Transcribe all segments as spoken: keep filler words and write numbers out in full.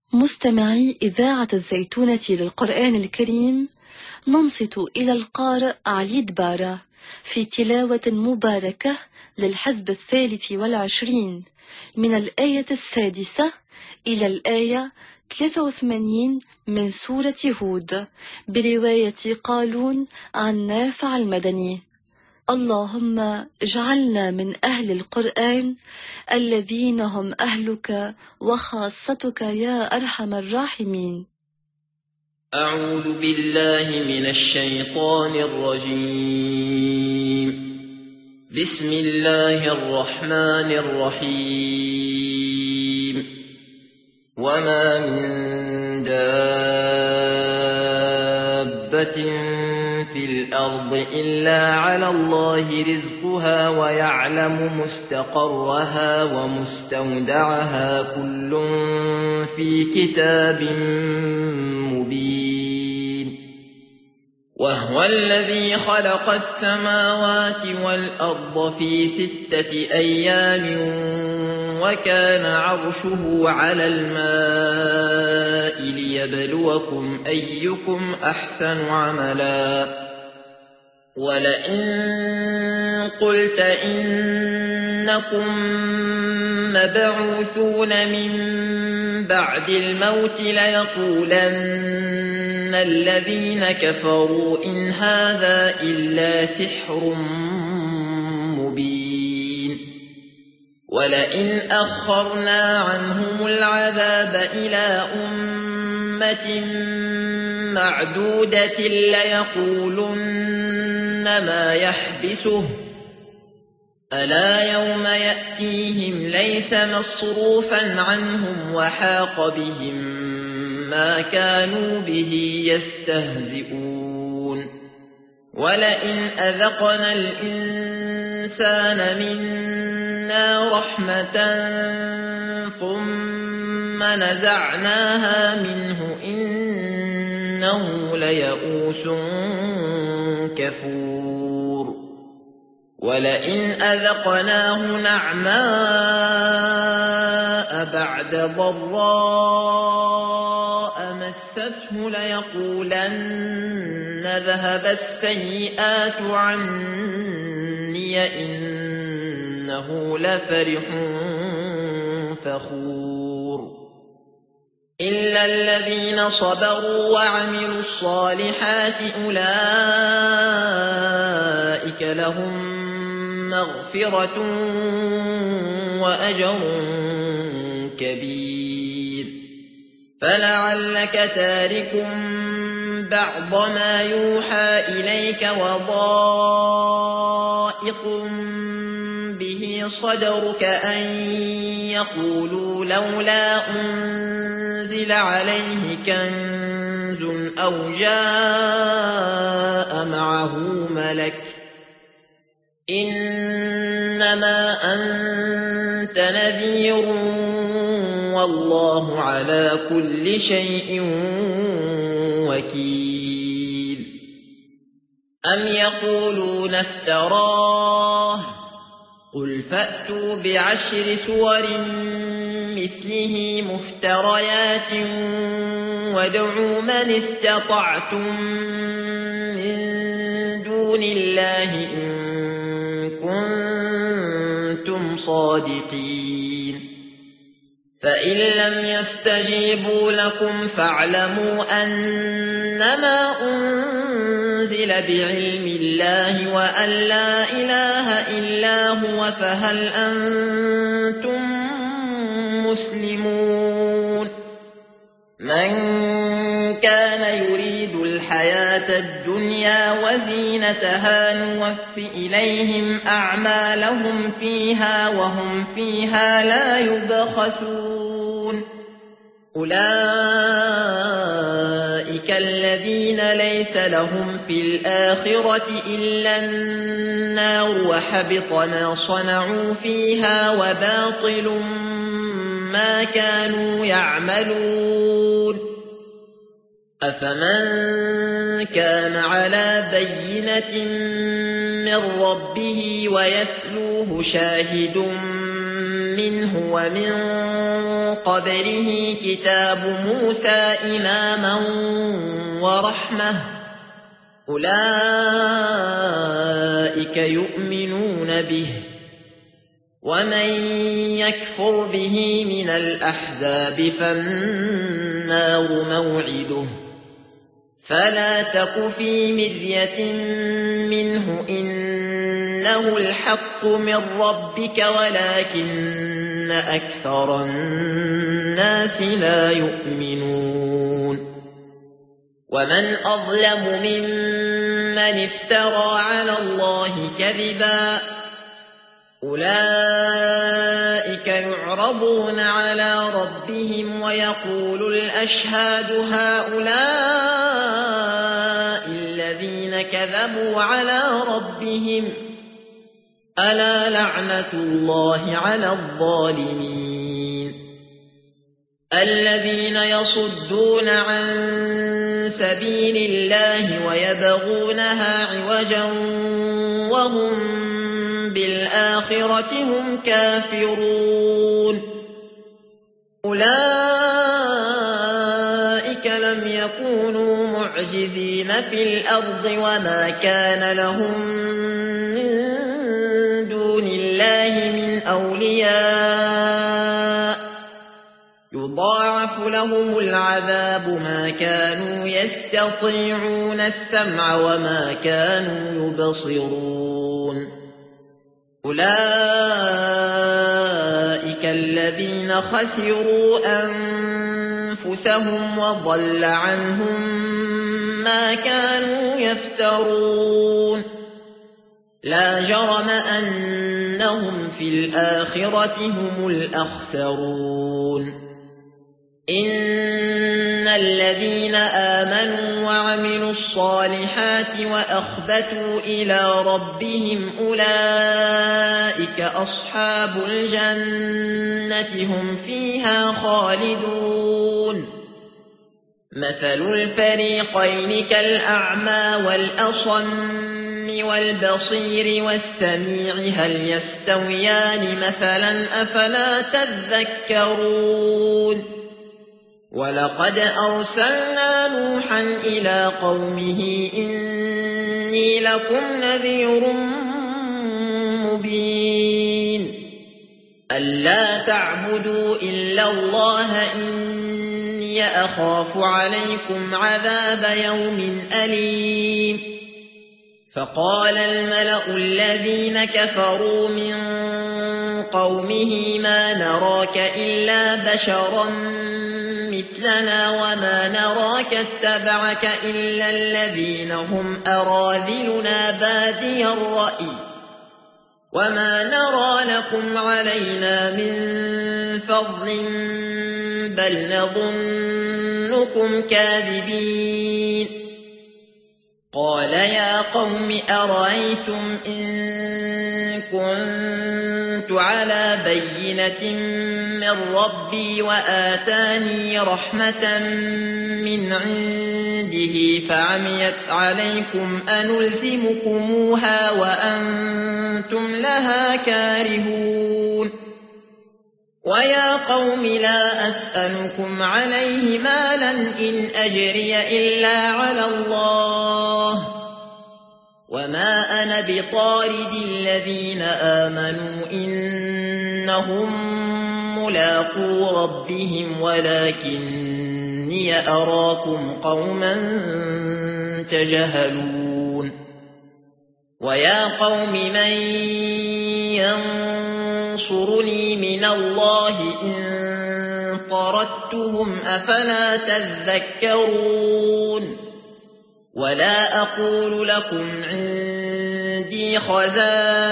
مستمعي إذاعة الزيتونة للقرآن الكريم، ننصت إلى القارئ علي دبارة في تلاوة مباركة للحزب الثالث والعشرين من الآية السادسة إلى الآية ثلاثة وثمانين من سورة هود برواية قالون عن نافع المدني. اللهم اجعلنا من أهل القرآن الذين هم أهلك وخاصتك يا أرحم الراحمين. أعوذ بالله من الشيطان الرجيم. بسم الله الرحمن الرحيم. وما من دابة في الأرض إلا على الله رزقها ويعلم مستقرها ومستودعها كل في كتاب مبين. وهو الذي خلق السماوات والأرض في ستة أيام وكان عرشه على الماء ليبلوكم أيكم أحسن عملا. ولئن قلت إنكم مبعوثون من بعد الموت ليقولن الذين كفروا إن هذا إلا سحر مبين. ولئن أخرنا عنهم العذاب إلى أمة معدودة ليقولن ما يحبسه ألا يوم يأتيهم ليس مصروفا عنهم وحاق بهم ما كانوا به يستهزئون. ولئن أذقنا الإنسان منا رحمة ثم نزعناها منه إنه ليئوس كفور. ولئن أذقناه نعماء بعد ضراء مسته ليقولن ذهب السيئات عني إنه لفرح فخور. إلا الذين صبروا وعملوا الصالحات أولئك لهم مغفرة وأجر كبير. فلعلك تارك بعض ما يوحى إليك وضائق به صدرك أن يقولوا لولا أنزل عليه كنز أو جاء معه ملك إنما أنت نذير والله على كل شيء وكيل. أم يقولون افتراه قل فأتوا بعشر سور مثله مفتريات وادعوا من استطعتم من دون الله إن كنتم صادقين. فإن لم يستجيبوا لكم فاعلموا أنما أنزل بعلم الله وأن لا إله إلا هو فهل أنتم مسلمون. من كان يريد الحياة الدنيا وزينتها نوف إليهم أعمالهم فيها وهم فيها لا يبخسون. أولئك الذين ليس لهم في الآخرة إلا النار وحبط ما صنعوا فيها وباطل ما كانوا يعملون. أفمن كان على بينة من ربه ويتلوه شاهد منه ومن قبله كتاب موسى إماما ورحمة أولئك يؤمنون به ومن يكفر به من الأحزاب فالنار موعده فلا تك في مرية منه إنه الحق من ربك ولكن أكثر الناس لا يؤمنون ومن أظلم ممن افترى على الله كذبا أولئك يعرضون على ربهم ويقول الأشهاد هؤلاء الذين كذبوا على ربهم ألا لعنة الله على الظالمين الذين يصدون عن سبيل الله ويبغونها عوجا وهم بالآخرة هم كافرون أولئك لم يكونوا معجزين في الأرض وما كان لهم من دون الله من أولياء يضاعف لهم العذاب ما كانوا يستطيعون السمع وما كانوا يبصرون أولئك الذين خسروا أنفسهم وضل عنهم ما كانوا يفترون لا جرم أنهم في الآخرة هم الأخسرون إن الذين آمنوا وعملوا الصالحات وأخبتوا إلى ربهم أولئك أصحاب الجنة هم فيها خالدون مثل الفريقين كالأعمى والأصم والبصير والسميع هل يستويان مثلا أفلا تذكرون ولقد أرسلنا نوحا إلى قومه إني لكم نذير مبين ألا تعبدوا إلا الله إني أخاف عليكم عذاب يوم أليم فقال الملأ الذين كفروا من قومه ما نراك إلا بشرا مثلنا وما نراك اتبعك إلا الذين هم أراذلنا بادي الرأي وما نرى لكم علينا من فضل بل نظنكم كاذبين قال يا قوم أرأيتم إن كنت على بينة من ربي وآتاني رحمة من عنده فعميت عليكم أنلزمكموها وأنتم لها كارهون ويا قوم لا أسألكم عليه مالا إن أجري إلا على الله وما أنا بطارد الذين آمنوا إنهم ملاقو ربهم ولكني أراكم قوما تجهلون ويا قوم من ينصرني من الله إن طردتهم أفلا تذكرون ولا أقول لكم عندي خزائن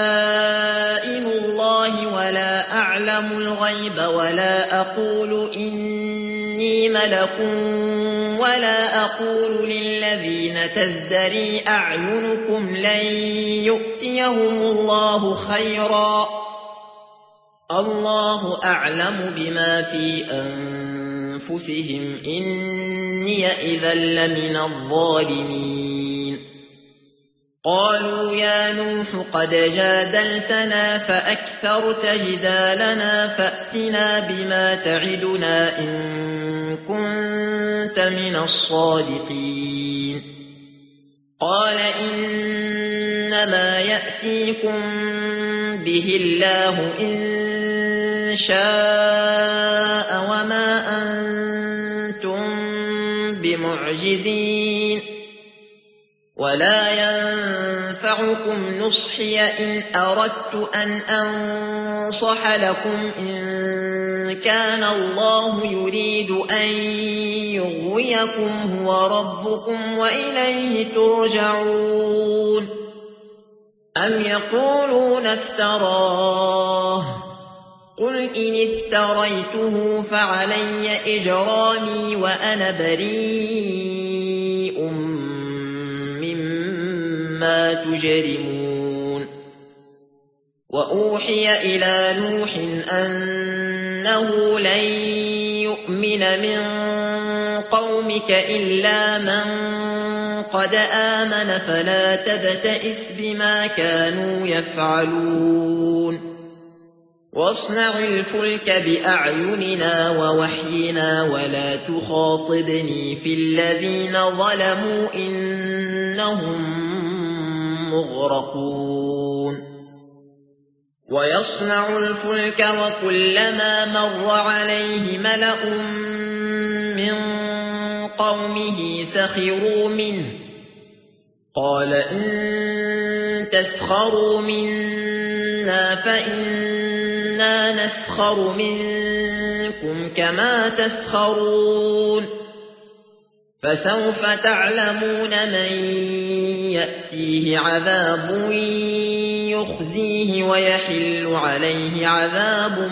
الله ولا أعلم الغيب ولا أقول إني ملك ولا أقول للذين تزدري أعينكم لن يؤتيهم الله خيرا الله أعلم بما في أنفسهم إني إذا لمن الظالمين قالوا يا نوح قد جادلتنا فأكثرت جدالنا فأتنا بما تعدنا إن كنت من الصادقين قال إنما يأتيكم به الله إن شاء وما أنتم بمعجزين ولا ينفعكم نصحي إن أردت أن أنصح لكم إن كان الله يريد أن يغويكم هو ربكم وإليه ترجعون أم يقولون افتراه قل إن افتريته فعلي إجرامي وأنا بريء مما تجرمون وأوحي إلى نوح أنه لن يؤمن من قومك إلا من قد آمن فلا تبتئس بما كانوا يفعلون واصنع الفلك بأعيننا ووحينا ولا تخاطبني في الذين ظلموا إنهم مغرقون ويصنع الفلك وكلما مر عليه ملأ من قومه سخروا منه قال إن تسخروا منا فإنا نسخر منكم كما تسخرون فسوف تعلمون من يأتيه عذاب يخزيه ويحل عليه عذاب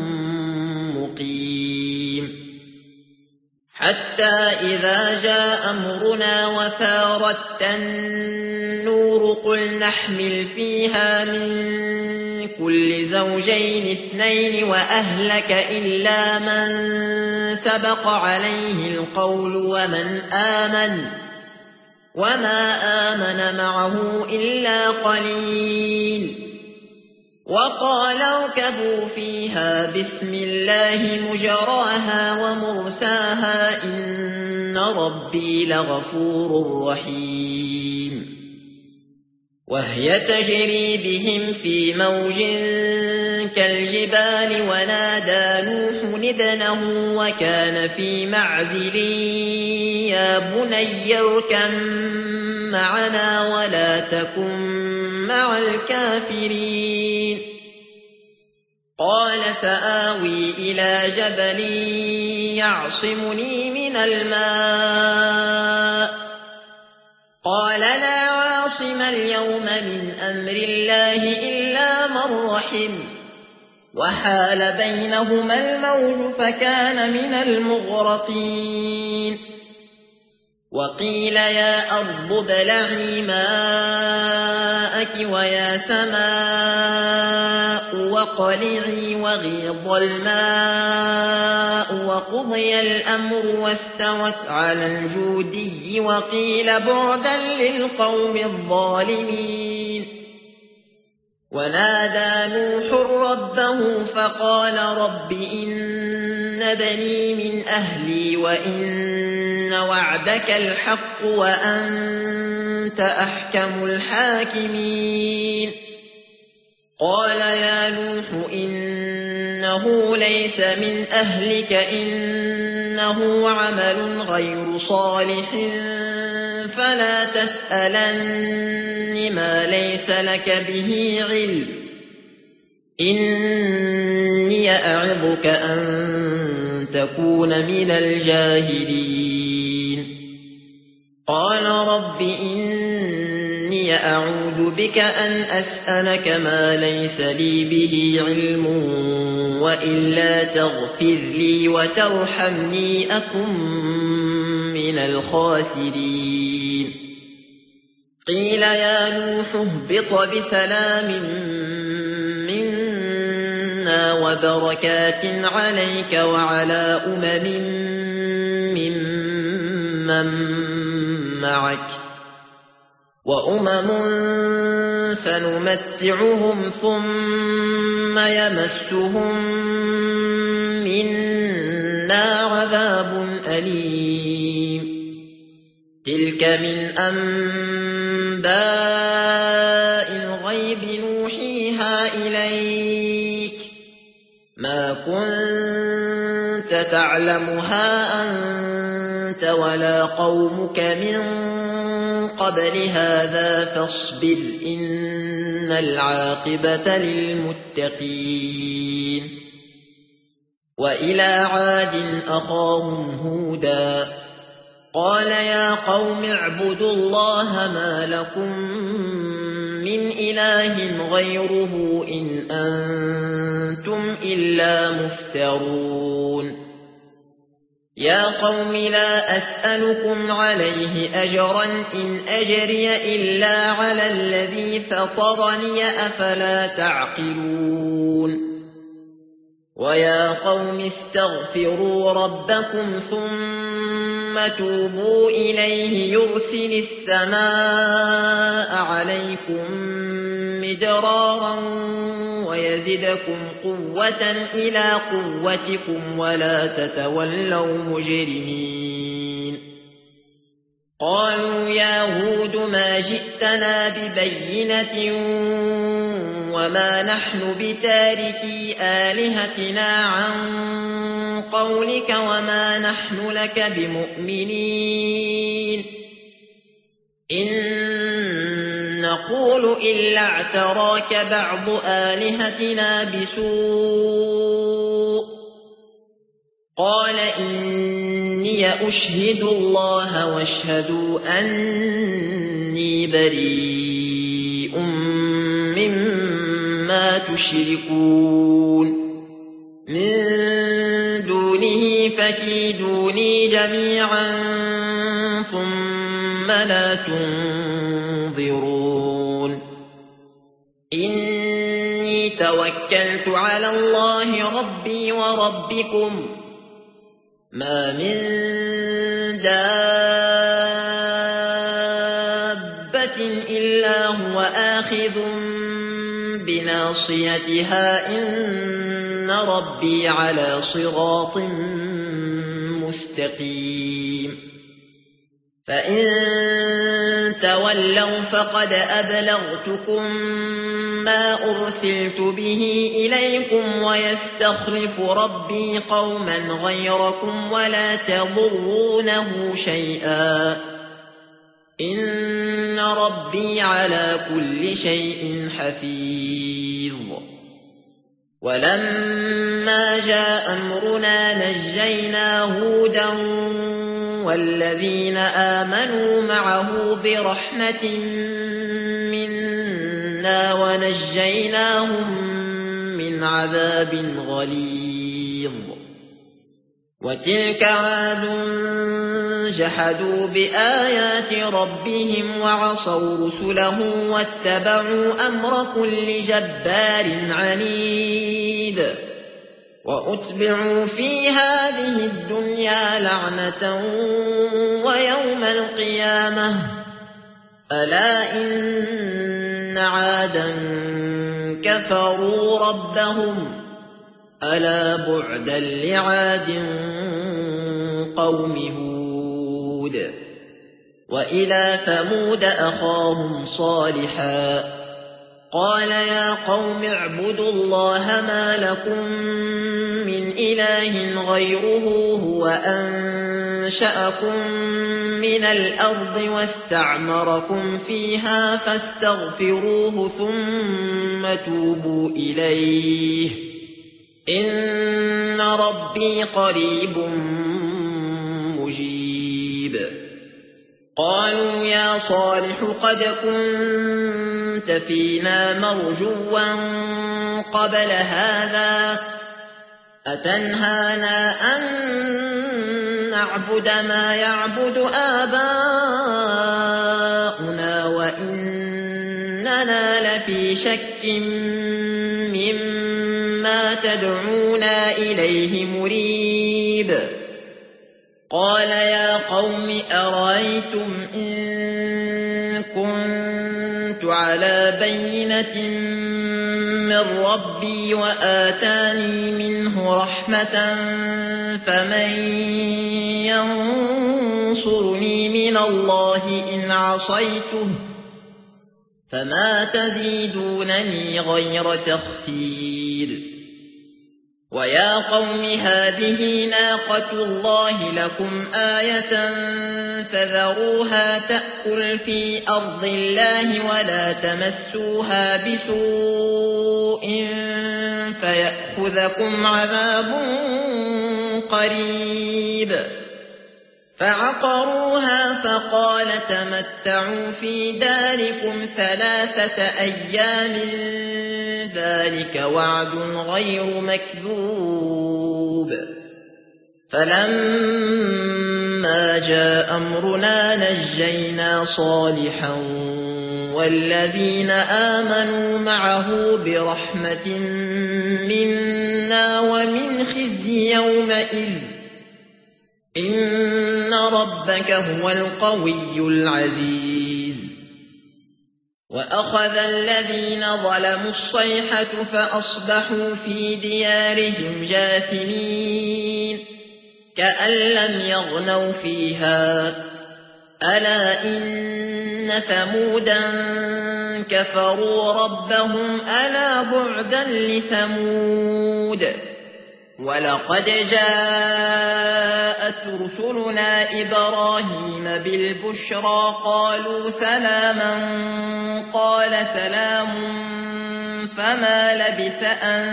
مقيم حتى إذا جاء أمرنا وفارت النور قل نحمل فيها من كل زوجين اثنين وأهلك إلا من سبق عليه القول ومن آمن وما آمن معه إلا قليل وقال اركبوا فيها بسم الله مجراها ومرساها إن ربي لغفور رحيم وهي تجري بهم في موج كالجبال ونادى نوح ابنه وكان في معزل يا بني اركب معنا ولا تكن مع الكافرين قال سآوي إلى جبل يعصمني من الماء قال لا عاصم اليوم من أمر الله إلا من رحم وحال بينهما الموج فكان من المغرقين وقيل يا أرض ابلعي ماءك ويا سماء وقلعي وغيض الماء وقضي الأمر واستوت على الجودي وقيل بعدا للقوم الظالمين ونادى نوح ربه فقال رب إن بني من أهلي وإن وعدك الحق وأنت أحكم الحاكمين قال يا نوح إنه ليس من أهلك إنه عمل غير صالح فلا تسألن ما ليس لك به علم إني أعظك أن تكون من الجاهلين قال رب إني أعوذ بك أن أسألك ما ليس لي به علم وإلا تغفر لي وترحمني أكن من الخاسرين قيل يا نوح اهبط بسلام منا وبركات عليك وعلى أمم ممن معك وأمم سنمتعهم ثم يمسهم منا عذاب أليم تلك من أنباء الغيب نوحيها إليك ما كنت تعلمها أنت ولا قومك من قبل هذا فاصبر إن العاقبة للمتقين وإلى عاد أخاهم هودا قال يا قوم اعبدوا الله ما لكم من إله غيره إن أنتم إلا مفترون يا قوم لا أسألكم عليه أجرا إن أجري إلا على الذي فطرني أفلا تعقلون ويا قوم استغفروا ربكم ثم توبوا إليه يرسل السماء عليكم مدرارا ويزدكم قوة إلى قوتكم ولا تتولوا مجرمين قالوا يا هود ما جئتنا ببينة وما نحن بتاركي آلهتنا عن قولك وما نحن لك بمؤمنين إن نقول إلا اعتراك بعض آلهتنا بسوء قال إني أشهد الله واشهدوا أني بريء مما تشركون من دونه فكيدوني جميعا ثم لا تنظرون إني توكلت على الله ربي وربكم ما من دابة إلا هو آخذ بناصيتها إن ربي على صراط مستقيم فإن تولوا فقد أبلغتكم ما أرسلت به إليكم ويستخلف ربي قوما غيركم ولا تضرونه شيئا إن ربي على كل شيء حفيظ ولما جاء أمرنا نجينا هودا والذين آمنوا معه برحمة منا ونجيناهم من عذاب غليظ وتلك عاد جحدوا بآيات ربهم وعصوا رسله واتبعوا أمر كل جبار عنيد وأتبعوا في هذه الدنيا لعنة ويوم القيامة ألا إن عادا كفروا ربهم ألا بعدا لعاد قوم هود وإلى ثمود أخاهم صالحا قال يا قوم اعبدوا الله ما لكم من إله غيره هو أنشأكم من الأرض واستعمركم فيها فاستغفروه ثم توبوا إليه إن ربي قريب مجيب قالوا يا صالح قد كنت فينا مرجوا قبل هذا أتنهانا أن نعبد ما يعبد آباؤنا وإننا لفي شك مما تدعونا إليه مريب قال يا قوم أرأيتم إن كنتم على بينة من ربي وآتاني منه رحمة فمن ينصرني من الله إن عصيته فما تزيدونني غير تخسير ويا قوم هذه ناقة الله لكم آية فذروها تأكل في أرض الله ولا تمسوها بسوء فيأخذكم عذاب قريب فعقروها فقال تمتعوا في داركم ثلاثة أيام ذلك وعد غير مكذوب فلما جاء أمرنا نجينا صالحا والذين آمنوا معه برحمة منا ومن خزي يومئذ إن ربك هو القوي العزيز وأخذ الذين ظلموا الصيحة فأصبحوا في ديارهم جاثمين كأن لم يغنوا فيها ألا إن ثمودا كفروا ربهم ألا بعدا لثمود ولقد جاءت رسلنا إبراهيم بالبشرى قالوا سلاما قال سلام فما لبث أن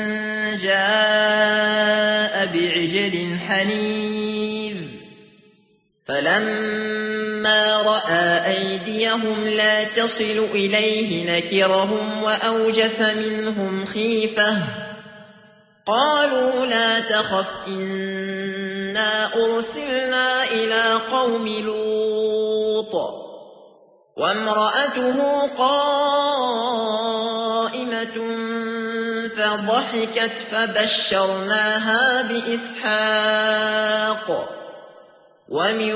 جاء بعجل حنيذ فلما رأى أيديهم لا تصل إليه نكرهم وأوجس منهم خيفة قالوا لا تخف إنا أرسلنا إلى قوم لوط وامرأته قائمة فضحكت فبشرناها بإسحاق ومن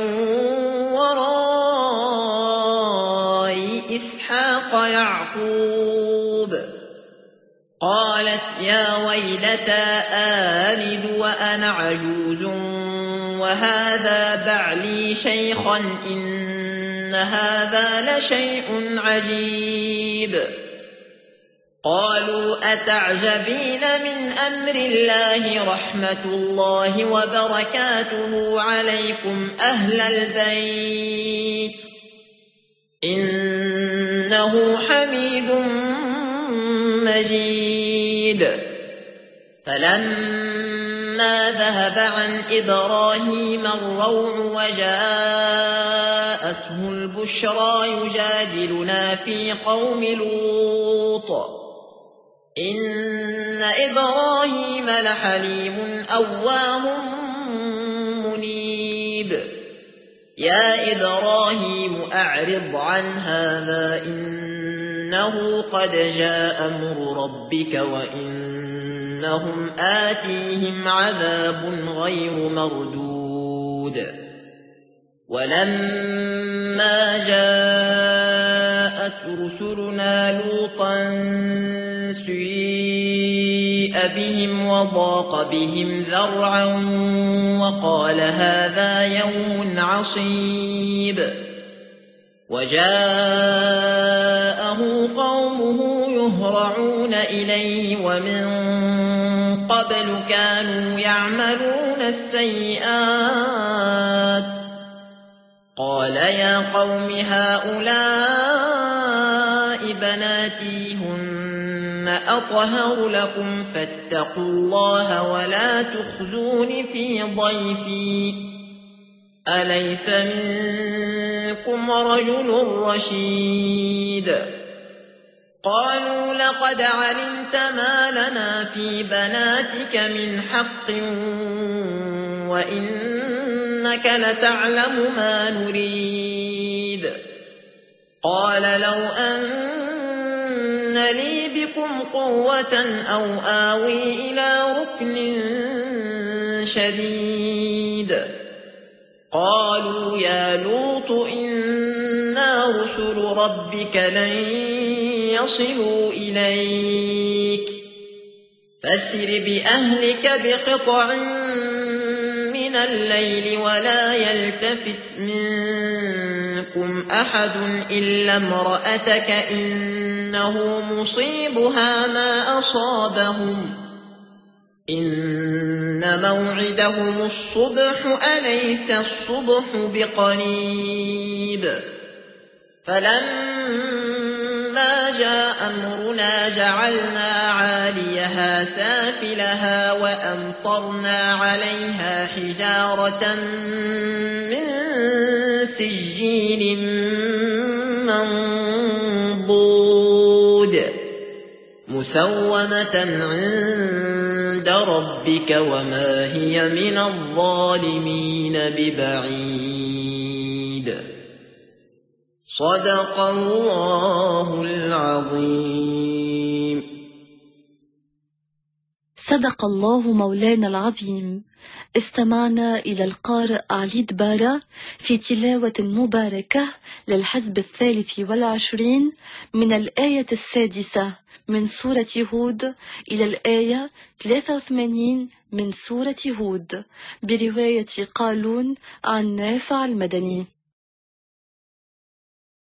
وراء إسحاق يعقوب قالت يا ويلتى آلد وأنا عجوز وهذا بعلي شيخا إن هذا لشيء عجيب قالوا أتعجبين من أمر الله رحمة الله وبركاته عليكم أهل البيت إنه حميد مجيد فلما ذهب عن إبراهيم الروع وجاءته البشرى يجادلنا في قوم لوط إن إبراهيم لحليم أواه منيب يا إبراهيم أعرض عن هذا إنه قد جاء أمر ربك وإنهم آتيهم عذاب غير مردود ولما جاءت رسلنا لوطا سيء بهم وضاق بهم ذرعا وقال هذا يوم عصيب وجاءه قومه يهرعون إليه ومن قبل كانوا يعملون السيئات قال يا قوم هؤلاء بناتي هن أطهر لكم فاتقوا الله ولا تخزون في ضيفي أليس منكم رجل رشيد قالوا لقد علمت ما لنا في بناتك من حق وإنك لتعلم ما نريد قال لو أن لي بكم قوة أو آوي إلى ركن شديد قالوا يا لوط إنا رسل ربك لن يصلوا إليك فاسر بأهلك بقطع من الليل ولا يلتفت منكم أحد إلا امرأتك إنه مصيبها ما أصابهم إن موعدهم الصبح أليس الصبح بقريب فلما جاء أمرنا جعلنا عاليها سافلها وأمطرنا عليها حجارة من سجيل منضود مسومة عند ربك وما هي من الظالمين ببعيد صدق الله العظيم. صدق الله مولانا العظيم. استمعنا إلى القارئ علي دبارة في تلاوة مباركة للحزب الثالث والعشرين من الآية السادسة من سورة هود إلى الآية ثلاثة وثمانين من سورة هود برواية قالون عن نافع المدني.